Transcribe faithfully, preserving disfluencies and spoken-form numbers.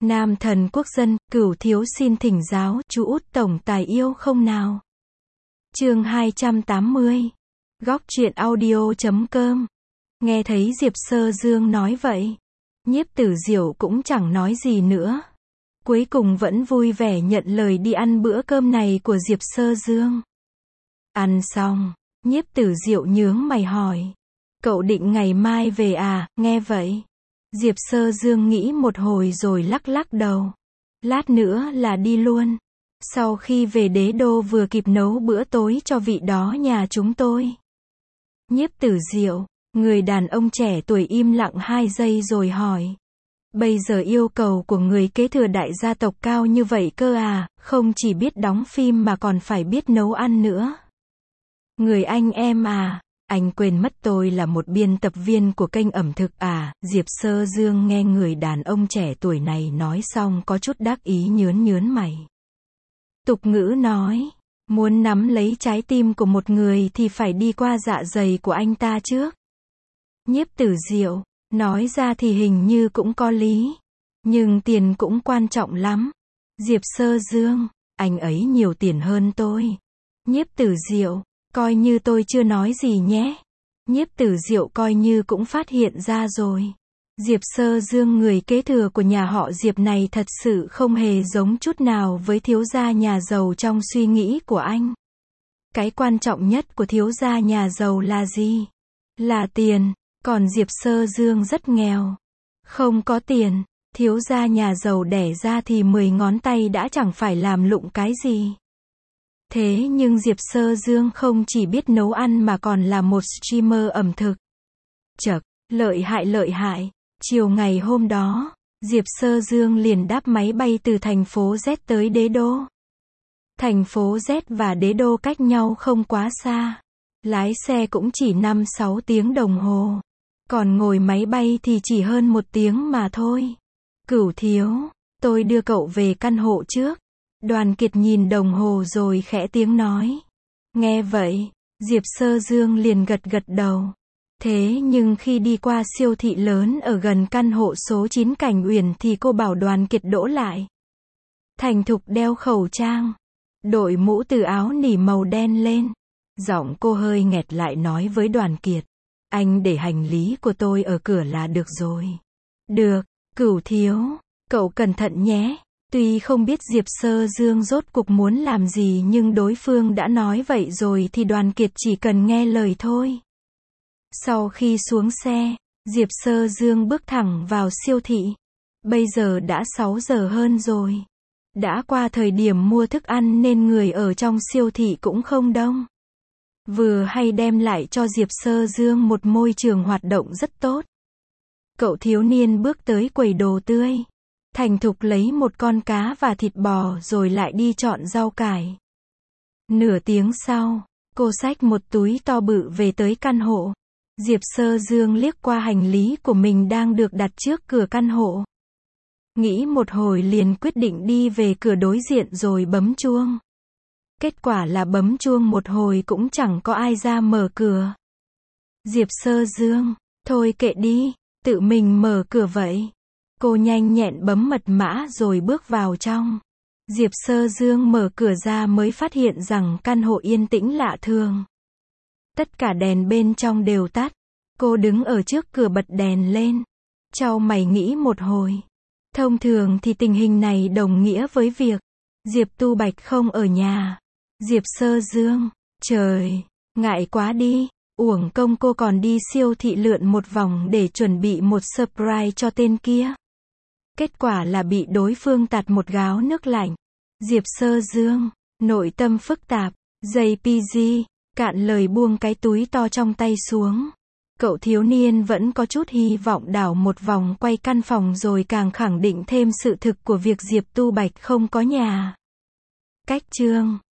Nam thần quốc dân, Cửu thiếu xin thỉnh giáo, chú út tổng tài yêu không nào? Chương hai trăm tám mươi. Góc truyện audio chấm com. Nghe thấy Diệp Sơ Dương nói vậy, Nhiếp Tử Diệu cũng chẳng nói gì nữa. Cuối cùng vẫn vui vẻ nhận lời đi ăn bữa cơm này của Diệp Sơ Dương. Ăn xong, Nhiếp Tử Diệu nhướng mày hỏi, cậu định ngày mai về à? Nghe vậy, Diệp Sơ Dương nghĩ một hồi rồi lắc lắc đầu. Lát nữa là đi luôn. Sau khi về đế đô vừa kịp nấu bữa tối cho vị đó nhà chúng tôi. Nhiếp Tử Diệu, người đàn ông trẻ tuổi im lặng hai giây rồi hỏi. Bây giờ yêu cầu của người kế thừa đại gia tộc cao như vậy cơ à, không chỉ biết đóng phim mà còn phải biết nấu ăn nữa. Người anh em à, anh quên mất tôi là một biên tập viên của kênh ẩm thực à? Diệp Sơ Dương nghe người đàn ông trẻ tuổi này nói xong có chút đắc ý nhớn nhớn mày. Tục ngữ nói, muốn nắm lấy trái tim của một người thì phải đi qua dạ dày của anh ta trước. Nhiếp Tử Diệu, nói ra thì hình như cũng có lý. Nhưng tiền cũng quan trọng lắm. Diệp Sơ Dương, anh ấy nhiều tiền hơn tôi. Nhiếp Tử Diệu, coi như tôi chưa nói gì nhé. Nhiếp Tử Diệu coi như cũng phát hiện ra rồi. Diệp Sơ Dương người kế thừa của nhà họ Diệp này thật sự không hề giống chút nào với thiếu gia nhà giàu trong suy nghĩ của anh. Cái quan trọng nhất của thiếu gia nhà giàu là gì? Là tiền. Còn Diệp Sơ Dương rất nghèo. Không có tiền, thiếu gia nhà giàu đẻ ra thì mười ngón tay đã chẳng phải làm lụng cái gì. Thế nhưng Diệp Sơ Dương không chỉ biết nấu ăn mà còn là một streamer ẩm thực. Chậc, lợi hại lợi hại. Chiều ngày hôm đó, Diệp Sơ Dương liền đáp máy bay từ thành phố Z tới đế đô. Thành phố Z và đế đô cách nhau không quá xa. Lái xe cũng chỉ năm sáu tiếng đồng hồ. Còn ngồi máy bay thì chỉ hơn một tiếng mà thôi. Cửu thiếu, tôi đưa cậu về căn hộ trước. Đoàn Kiệt nhìn đồng hồ rồi khẽ tiếng nói. Nghe vậy, Diệp Sơ Dương liền gật gật đầu. Thế nhưng khi đi qua siêu thị lớn ở gần căn hộ số chín Cảnh Uyển thì cô bảo Đoàn Kiệt đỗ lại. Thành thục đeo khẩu trang, đội mũ từ áo nỉ màu đen lên. Giọng cô hơi nghẹt lại nói với Đoàn Kiệt. Anh để hành lý của tôi ở cửa là được rồi. Được, Cửu thiếu, cậu cẩn thận nhé. Tuy không biết Diệp Sơ Dương rốt cuộc muốn làm gì nhưng đối phương đã nói vậy rồi thì Đoàn Kiệt chỉ cần nghe lời thôi. Sau khi xuống xe, Diệp Sơ Dương bước thẳng vào siêu thị. Bây giờ đã sáu giờ hơn rồi. Đã qua thời điểm mua thức ăn nên người ở trong siêu thị cũng không đông. Vừa hay đem lại cho Diệp Sơ Dương một môi trường hoạt động rất tốt. Cậu thiếu niên bước tới quầy đồ tươi. Thành thục lấy một con cá và thịt bò rồi lại đi chọn rau cải. Nửa tiếng sau, cô xách một túi to bự về tới căn hộ. Diệp Sơ Dương liếc qua hành lý của mình đang được đặt trước cửa căn hộ. Nghĩ một hồi liền quyết định đi về cửa đối diện rồi bấm chuông. Kết quả là bấm chuông một hồi cũng chẳng có ai ra mở cửa. Diệp Sơ Dương, thôi kệ đi, tự mình mở cửa vậy. Cô nhanh nhẹn bấm mật mã rồi bước vào trong. Diệp Sơ Dương mở cửa ra mới phát hiện rằng căn hộ yên tĩnh lạ thường. Tất cả đèn bên trong đều tắt. Cô đứng ở trước cửa bật đèn lên. Chau mày nghĩ một hồi. Thông thường thì tình hình này đồng nghĩa với việc Diệp Tu Bạch không ở nhà. Diệp Sơ Dương, trời, ngại quá đi, uổng công cô còn đi siêu thị lượn một vòng để chuẩn bị một surprise cho tên kia. Kết quả là bị đối phương tạt một gáo nước lạnh. Diệp Sơ Dương, nội tâm phức tạp, giây pê giê, cạn lời buông cái túi to trong tay xuống. Cậu thiếu niên vẫn có chút hy vọng đảo một vòng quay căn phòng rồi càng khẳng định thêm sự thực của việc Diệp Tu Bạch không có nhà. Cách chương